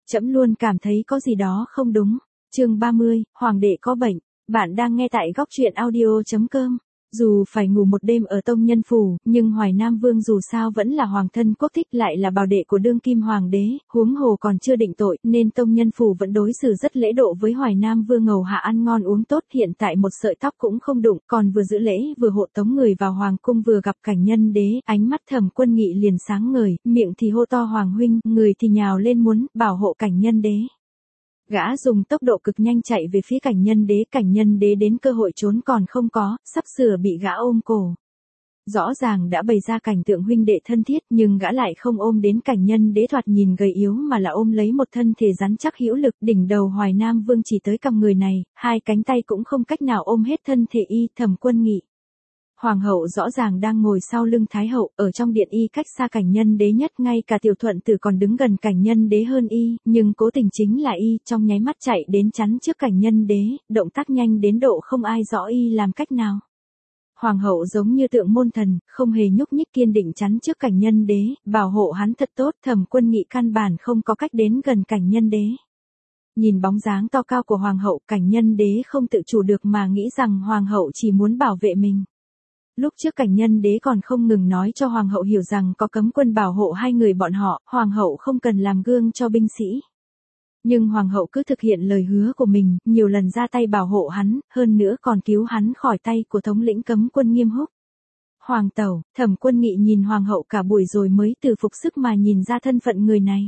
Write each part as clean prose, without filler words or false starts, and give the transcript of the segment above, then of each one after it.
Trẫm luôn cảm thấy có gì đó không đúng. Chương 30, Hoàng đệ có bệnh. Bạn đang nghe tại góc truyện audio.com. Dù phải ngủ một đêm ở Tông Nhân Phủ, nhưng Hoài Nam Vương dù sao vẫn là hoàng thân quốc thích, lại là bảo đệ của đương kim hoàng đế, huống hồ còn chưa định tội, nên Tông Nhân Phủ vẫn đối xử rất lễ độ với Hoài Nam Vương, ngầu hạ ăn ngon uống tốt, hiện tại một sợi tóc cũng không đụng, còn vừa giữ lễ vừa hộ tống người vào hoàng cung, vừa gặp Cảnh Nhân Đế, ánh mắt Thẩm Quân Nghị liền sáng ngời, miệng thì hô to hoàng huynh, người thì nhào lên muốn bảo hộ Cảnh Nhân Đế. Gã dùng tốc độ cực nhanh chạy về phía Cảnh Nhân Đế đến cơ hội trốn còn không có, sắp sửa bị gã ôm cổ. Rõ ràng đã bày ra cảnh tượng huynh đệ thân thiết, nhưng gã lại không ôm đến Cảnh Nhân Đế thoạt nhìn gầy yếu, mà là ôm lấy một thân thể rắn chắc hữu lực. Đỉnh đầu Hoài Nam Vương chỉ tới cằm người này, hai cánh tay cũng không cách nào ôm hết thân thể y. Thẩm Quân Nghị. Hoàng hậu rõ ràng đang ngồi sau lưng Thái hậu, ở trong điện y cách xa Cảnh Nhân Đế nhất, ngay cả Tiểu Thuận Tử còn đứng gần Cảnh Nhân Đế hơn y, nhưng cố tình chính là y, trong nháy mắt chạy đến chắn trước Cảnh Nhân Đế, động tác nhanh đến độ không ai rõ y làm cách nào. Hoàng hậu giống như tượng môn thần, không hề nhúc nhích, kiên định chắn trước Cảnh Nhân Đế, bảo hộ hắn thật tốt. Thẩm Quân Nghị căn bản không có cách đến gần Cảnh Nhân Đế. Nhìn bóng dáng to cao của hoàng hậu, Cảnh Nhân Đế không tự chủ được mà nghĩ rằng hoàng hậu chỉ muốn bảo vệ mình. Lúc trước Cảnh Nhân Đế còn không ngừng nói cho hoàng hậu hiểu rằng có cấm quân bảo hộ hai người bọn họ, hoàng hậu không cần làm gương cho binh sĩ. Nhưng hoàng hậu cứ thực hiện lời hứa của mình, nhiều lần ra tay bảo hộ hắn, hơn nữa còn cứu hắn khỏi tay của thống lĩnh cấm quân Nghiêm Húc. Hoàng tẩu, Thẩm Quân Nghị nhìn hoàng hậu cả buổi rồi mới từ phục sức mà nhìn ra thân phận người này.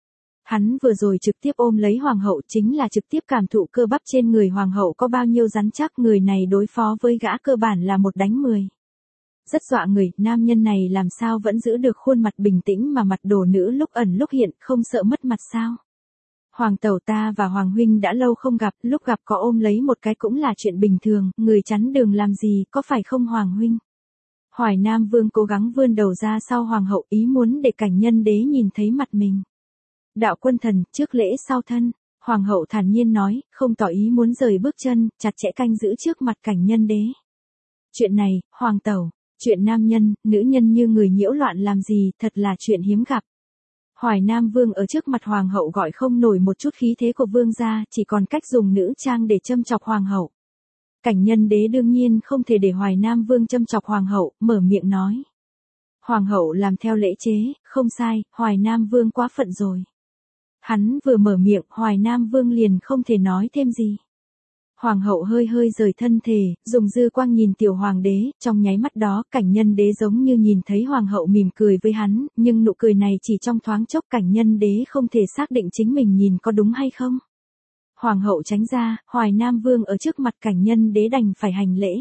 Hắn vừa rồi trực tiếp ôm lấy hoàng hậu, chính là trực tiếp cảm thụ cơ bắp trên người hoàng hậu có bao nhiêu rắn chắc. Người này đối phó với gã cơ bản là 1 đánh 10. Rất dọa người, nam nhân này làm sao vẫn giữ được khuôn mặt bình tĩnh mà mặt đồ nữ lúc ẩn lúc hiện, không sợ mất mặt sao? Hoàng tẩu, ta và hoàng huynh đã lâu không gặp, lúc gặp có ôm lấy một cái cũng là chuyện bình thường, người chắn đường làm gì, có phải không hoàng huynh? Hoài Nam Vương cố gắng vươn đầu ra sau hoàng hậu, ý muốn để Cảnh Nhân Đế nhìn thấy mặt mình. Đạo quân thần, trước lễ sau thân, hoàng hậu thản nhiên nói, không tỏ ý muốn rời bước chân, chặt chẽ canh giữ trước mặt Cảnh Nhân Đế. Chuyện này, hoàng tẩu, chuyện nam nhân, nữ nhân như người nhiễu loạn làm gì, thật là chuyện hiếm gặp. Hoài Nam Vương ở trước mặt hoàng hậu gọi không nổi một chút khí thế của vương gia, chỉ còn cách dùng nữ trang để châm chọc hoàng hậu. Cảnh Nhân Đế đương nhiên không thể để Hoài Nam Vương châm chọc hoàng hậu, mở miệng nói. Hoàng hậu làm theo lễ chế, không sai, Hoài Nam Vương quá phận rồi. Hắn vừa mở miệng, Hoài Nam Vương liền không thể nói thêm gì. Hoàng hậu hơi hơi rời thân thể, dùng dư quang nhìn tiểu hoàng đế, trong nháy mắt đó, Cảnh Nhân Đế giống như nhìn thấy hoàng hậu mỉm cười với hắn, nhưng nụ cười này chỉ trong thoáng chốc, Cảnh Nhân Đế không thể xác định chính mình nhìn có đúng hay không. Hoàng hậu tránh ra, Hoài Nam Vương ở trước mặt Cảnh Nhân Đế đành phải hành lễ.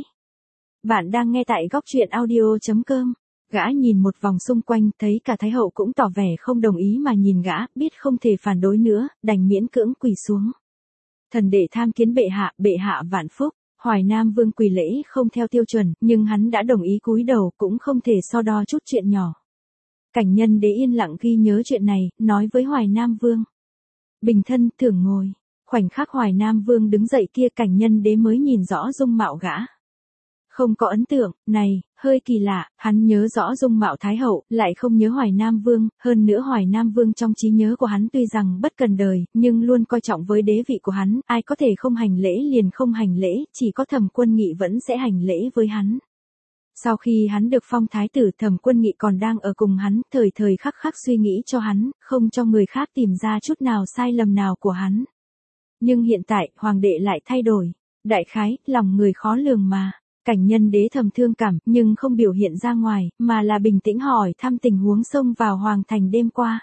Bạn đang nghe tại góc truyện audio.com. Gã nhìn một vòng xung quanh, thấy cả Thái hậu cũng tỏ vẻ không đồng ý mà nhìn gã, biết không thể phản đối nữa, đành miễn cưỡng quỳ xuống. Thần đệ tham kiến bệ hạ vạn phúc. Hoài Nam Vương quỳ lễ không theo tiêu chuẩn, nhưng hắn đã đồng ý cúi đầu, cũng không thể so đo chút chuyện nhỏ. Cảnh Nhân Đế yên lặng ghi nhớ chuyện này, nói với Hoài Nam Vương. Bình thân, thưởng ngồi. Khoảnh khắc Hoài Nam Vương đứng dậy kia, Cảnh Nhân Đế mới nhìn rõ dung mạo gã. Không có ấn tượng, này, hơi kỳ lạ, hắn nhớ rõ dung mạo Thái hậu, lại không nhớ Hoài Nam Vương, hơn nữa Hoài Nam Vương trong trí nhớ của hắn tuy rằng bất cần đời, nhưng luôn coi trọng với đế vị của hắn, ai có thể không hành lễ liền không hành lễ, chỉ có Thẩm Quân Nghị vẫn sẽ hành lễ với hắn. Sau khi hắn được phong thái tử, Thẩm Quân Nghị còn đang ở cùng hắn, thời thời khắc khắc suy nghĩ cho hắn, không cho người khác tìm ra chút nào sai lầm nào của hắn. Nhưng hiện tại, hoàng đệ lại thay đổi. Đại khái, lòng người khó lường mà. Cảnh Nhân Đế thầm thương cảm, nhưng không biểu hiện ra ngoài, mà là bình tĩnh hỏi thăm tình huống xông vào hoàng thành đêm qua.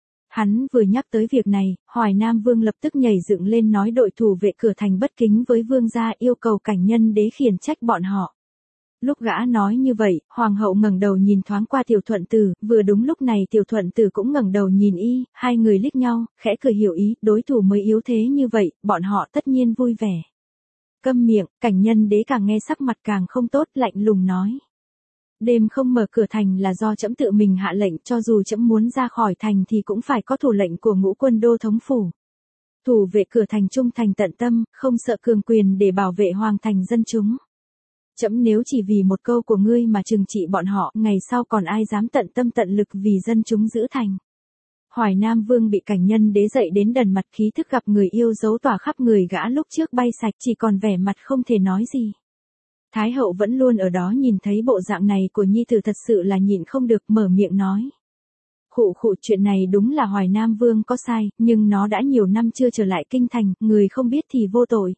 Hắn vừa nhắc tới việc này, Hoài Nam Vương lập tức nhảy dựng lên nói đội thủ vệ cửa thành bất kính với vương gia, yêu cầu Cảnh Nhân Đế khiển trách bọn họ. Lúc gã nói như vậy, hoàng hậu ngẩng đầu nhìn thoáng qua Tiểu Thuận Tử, vừa đúng lúc này Tiểu Thuận Tử cũng ngẩng đầu nhìn y, hai người liếc nhau, khẽ cười hiểu ý, đối thủ mới yếu thế như vậy, bọn họ tất nhiên vui vẻ. Câm miệng, Cảnh Nhân Đế càng nghe sắc mặt càng không tốt, lạnh lùng nói. Đêm không mở cửa thành là do trẫm tự mình hạ lệnh, cho dù trẫm muốn ra khỏi thành thì cũng phải có thủ lệnh của Ngũ Quân Đô thống phủ. Thủ vệ cửa thành trung thành tận tâm, không sợ cường quyền để bảo vệ hoàng thành dân chúng. Trẫm nếu chỉ vì một câu của ngươi mà trừng trị bọn họ, ngày sau còn ai dám tận tâm tận lực vì dân chúng giữ thành. Hoài Nam Vương bị cảnh nhân đế dậy đến đần mặt, khí thức gặp người yêu dấu tỏa khắp người gã lúc trước bay sạch, chỉ còn vẻ mặt không thể nói gì. Thái hậu vẫn luôn ở đó nhìn thấy bộ dạng này của nhi tử thật sự là nhịn không được, mở miệng nói. Khụ khụ, chuyện này đúng là Hoài Nam Vương có sai, nhưng nó đã nhiều năm chưa trở lại kinh thành, người không biết thì vô tội.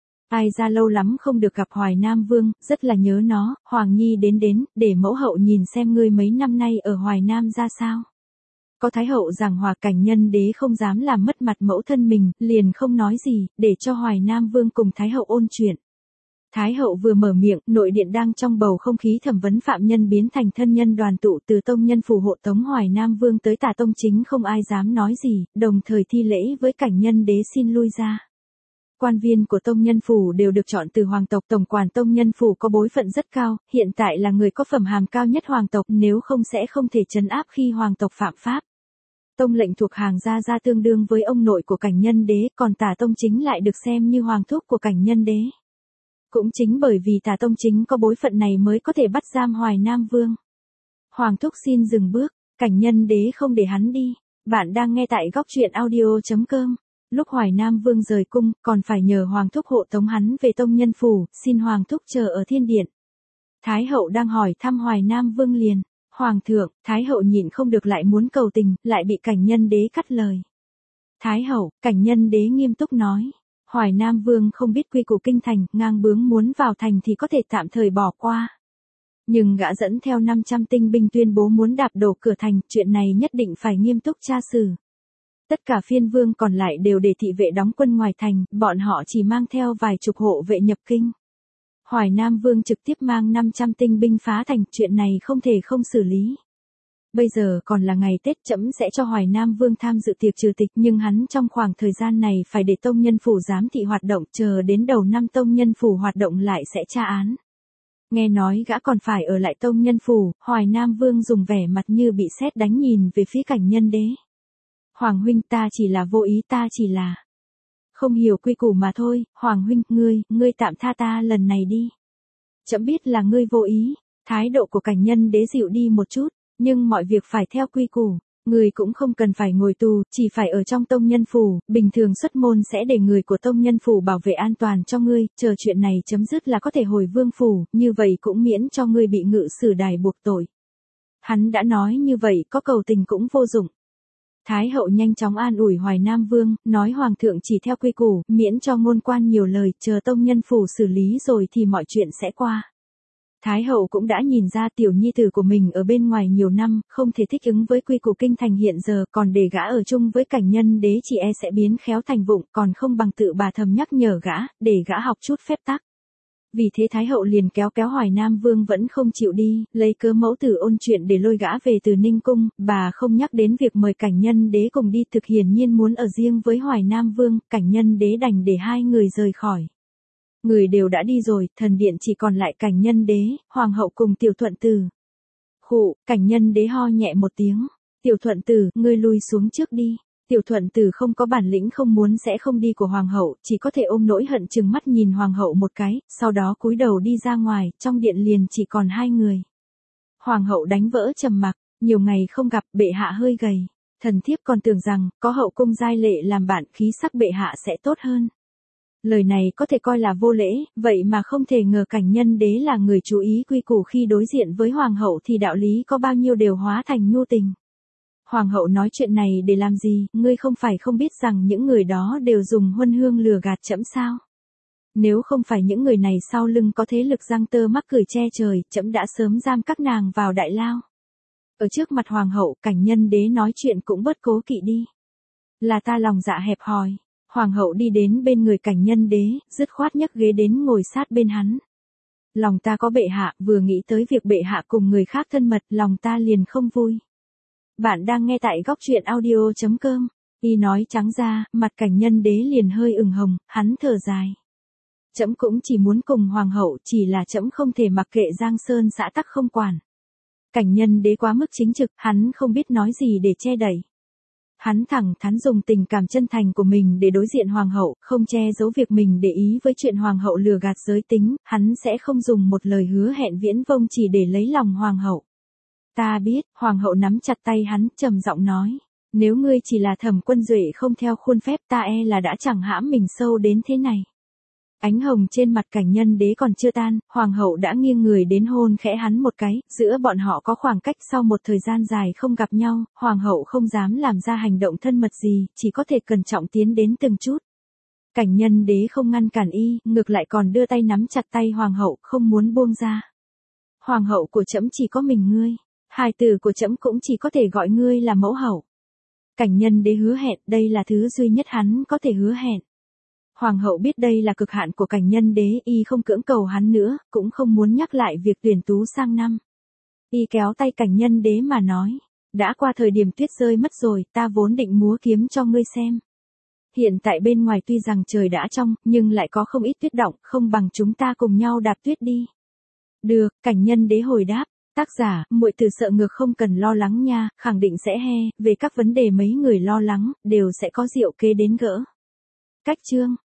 Ai ra lâu lắm không được gặp Hoài Nam Vương, rất là nhớ nó, Hoàng Nhi đến, để mẫu hậu nhìn xem ngươi mấy năm nay ở Hoài Nam ra sao. Có Thái hậu giảng hòa, cảnh nhân đế không dám làm mất mặt mẫu thân mình, liền không nói gì, để cho Hoài Nam Vương cùng Thái hậu ôn chuyện. Thái hậu vừa mở miệng, nội điện đang trong bầu không khí thẩm vấn phạm nhân biến thành thân nhân đoàn tụ, từ tông nhân phủ hộ tống Hoài Nam Vương tới Tả Tông Chính không ai dám nói gì, đồng thời thi lễ với cảnh nhân đế xin lui ra. Quan viên của tông nhân phủ đều được chọn từ hoàng tộc, tổng quản tông nhân phủ có bối phận rất cao, hiện tại là người có phẩm hàm cao nhất hoàng tộc, nếu không sẽ không thể trấn áp khi hoàng tộc phạm pháp. Tông lệnh thuộc hàng gia gia tương đương với ông nội của cảnh nhân đế, còn Tả Tông Chính lại được xem như hoàng thúc của cảnh nhân đế. Cũng chính bởi vì Tả Tông Chính có bối phận này mới có thể bắt giam Hoài Nam Vương. Hoàng thúc xin dừng bước, cảnh nhân đế không để hắn đi. Bạn đang nghe tại góc truyện audio.com. Lúc Hoài Nam Vương rời cung, còn phải nhờ Hoàng thúc hộ tống hắn về tông nhân phủ, xin Hoàng thúc chờ ở thiên điện. Thái hậu đang hỏi thăm Hoài Nam Vương liền. Hoàng thượng, Thái hậu nhịn không được lại muốn cầu tình, lại bị cảnh nhân đế cắt lời. Thái hậu, cảnh nhân đế nghiêm túc nói. Hoài Nam Vương không biết quy củ kinh thành, ngang bướng muốn vào thành thì có thể tạm thời bỏ qua. Nhưng gã dẫn theo 500 tinh binh tuyên bố muốn đạp đổ cửa thành, chuyện này nhất định phải nghiêm túc tra xử. Tất cả phiên vương còn lại đều để thị vệ đóng quân ngoài thành, bọn họ chỉ mang theo vài chục hộ vệ nhập kinh. Hoài Nam Vương trực tiếp mang 500 tinh binh phá thành, chuyện này không thể không xử lý. Bây giờ còn là ngày Tết, trẫm sẽ cho Hoài Nam Vương tham dự tiệc trừ tịch, nhưng hắn trong khoảng thời gian này phải để tông nhân phủ giám thị hoạt động, chờ đến đầu năm tông nhân phủ hoạt động lại sẽ tra án. Nghe nói gã còn phải ở lại tông nhân phủ, Hoài Nam Vương dùng vẻ mặt như bị sét đánh nhìn về phía cảnh nhân đế. Hoàng huynh, ta chỉ là vô ý, ta chỉ là không hiểu quy củ mà thôi. Hoàng huynh, ngươi tạm tha ta lần này đi. Trẫm biết là ngươi vô ý. Thái độ của cảnh nhân đế dịu đi một chút, nhưng mọi việc phải theo quy củ. Ngươi cũng không cần phải ngồi tù, chỉ phải ở trong tông nhân phủ, bình thường xuất môn sẽ để người của tông nhân phủ bảo vệ an toàn cho ngươi, chờ chuyện này chấm dứt là có thể hồi vương phủ, như vậy cũng miễn cho ngươi bị ngự sử đài buộc tội. Hắn đã nói như vậy, có cầu tình cũng vô dụng. Thái hậu nhanh chóng an ủi Hoài Nam Vương, nói hoàng thượng chỉ theo quy củ, miễn cho ngôn quan nhiều lời, chờ tông nhân phủ xử lý rồi thì mọi chuyện sẽ qua. Thái hậu cũng đã nhìn ra tiểu nhi tử của mình ở bên ngoài nhiều năm, không thể thích ứng với quy củ kinh thành hiện giờ, còn để gã ở chung với cảnh nhân đế chỉ e sẽ biến khéo thành vụng, còn không bằng tự bà thầm nhắc nhở gã, để gã học chút phép tắc. Vì thế Thái hậu liền kéo Hoài Nam Vương vẫn không chịu đi, lấy cớ mẫu tử ôn chuyện để lôi gã về từ Ninh Cung, bà không nhắc đến việc mời cảnh nhân đế cùng đi, thực hiển nhiên muốn ở riêng với Hoài Nam Vương, cảnh nhân đế đành để hai người rời khỏi. Người đều đã đi rồi, thần điện chỉ còn lại cảnh nhân đế, hoàng hậu cùng tiểu thuận tử. Khụ, cảnh nhân đế ho nhẹ một tiếng. Tiểu thuận tử, ngươi lui xuống trước đi. Tiểu thuận tử không có bản lĩnh không muốn sẽ không đi của hoàng hậu, chỉ có thể ôm nỗi hận chừng mắt nhìn hoàng hậu một cái, sau đó cúi đầu đi ra ngoài, trong điện liền chỉ còn hai người. Hoàng hậu đánh vỡ trầm mặc, nhiều ngày không gặp, bệ hạ hơi gầy. Thần thiếp còn tưởng rằng, có hậu cung giai lệ làm bạn, khí sắc bệ hạ sẽ tốt hơn. Lời này có thể coi là vô lễ, vậy mà không thể ngờ cảnh nhân đế là người chú ý quy củ, khi đối diện với hoàng hậu thì đạo lý có bao nhiêu đều hóa thành nhu tình. Hoàng hậu nói chuyện này để làm gì, ngươi không phải không biết rằng những người đó đều dùng huân hương lừa gạt trẫm sao? Nếu không phải những người này sau lưng có thế lực giăng tơ mắc cười che trời, trẫm đã sớm giam các nàng vào đại lao. Ở trước mặt hoàng hậu, cảnh nhân đế nói chuyện cũng bớt cố kỵ đi. Là ta lòng dạ hẹp hòi. Hoàng hậu đi đến bên người cảnh nhân đế, dứt khoát nhấc ghế đến ngồi sát bên hắn. Lòng ta có bệ hạ, vừa nghĩ tới việc bệ hạ cùng người khác thân mật, lòng ta liền không vui. Bạn đang nghe tại góc truyện audio.com. Y nói trắng ra, mặt cảnh nhân đế liền hơi ửng hồng, hắn thở dài. Trẫm cũng chỉ muốn cùng hoàng hậu, chỉ là trẫm không thể mặc kệ Giang Sơn xã tắc không quản. Cảnh nhân đế quá mức chính trực, hắn không biết nói gì để che đậy. Hắn thẳng thắn dùng tình cảm chân thành của mình để đối diện hoàng hậu, không che giấu việc mình để ý với chuyện hoàng hậu lừa gạt giới tính, hắn sẽ không dùng một lời hứa hẹn viễn vông chỉ để lấy lòng hoàng hậu. Ta biết, hoàng hậu nắm chặt tay hắn, trầm giọng nói. Nếu ngươi chỉ là Thẩm Quân Duệ không theo khuôn phép ta e là đã chẳng hãm mình sâu đến thế này. Ánh hồng trên mặt Cảnh Nhân Đế còn chưa tan, hoàng hậu đã nghiêng người đến hôn khẽ hắn một cái, giữa bọn họ có khoảng cách sau một thời gian dài không gặp nhau, hoàng hậu không dám làm ra hành động thân mật gì, chỉ có thể cẩn trọng tiến đến từng chút. Cảnh Nhân Đế không ngăn cản y, ngược lại còn đưa tay nắm chặt tay hoàng hậu, không muốn buông ra. Hoàng hậu của trẫm chỉ có mình ngươi, hài tử của trẫm cũng chỉ có thể gọi ngươi là mẫu hậu. Cảnh Nhân Đế hứa hẹn, đây là thứ duy nhất hắn có thể hứa hẹn. Hoàng hậu biết đây là cực hạn của Cảnh Nhân Đế, y không cưỡng cầu hắn nữa, cũng không muốn nhắc lại việc tuyển tú sang năm. Y kéo tay Cảnh Nhân Đế mà nói, đã qua thời điểm tuyết rơi mất rồi, ta vốn định múa kiếm cho ngươi xem. Hiện tại bên ngoài tuy rằng trời đã trong, nhưng lại có không ít tuyết đọng, không bằng chúng ta cùng nhau đạp tuyết đi. Được, Cảnh Nhân Đế hồi đáp, tác giả, muội từ sợ ngược không cần lo lắng nha, khẳng định sẽ he, về các vấn đề mấy người lo lắng, đều sẽ có diệu kế đến gỡ. Cách chương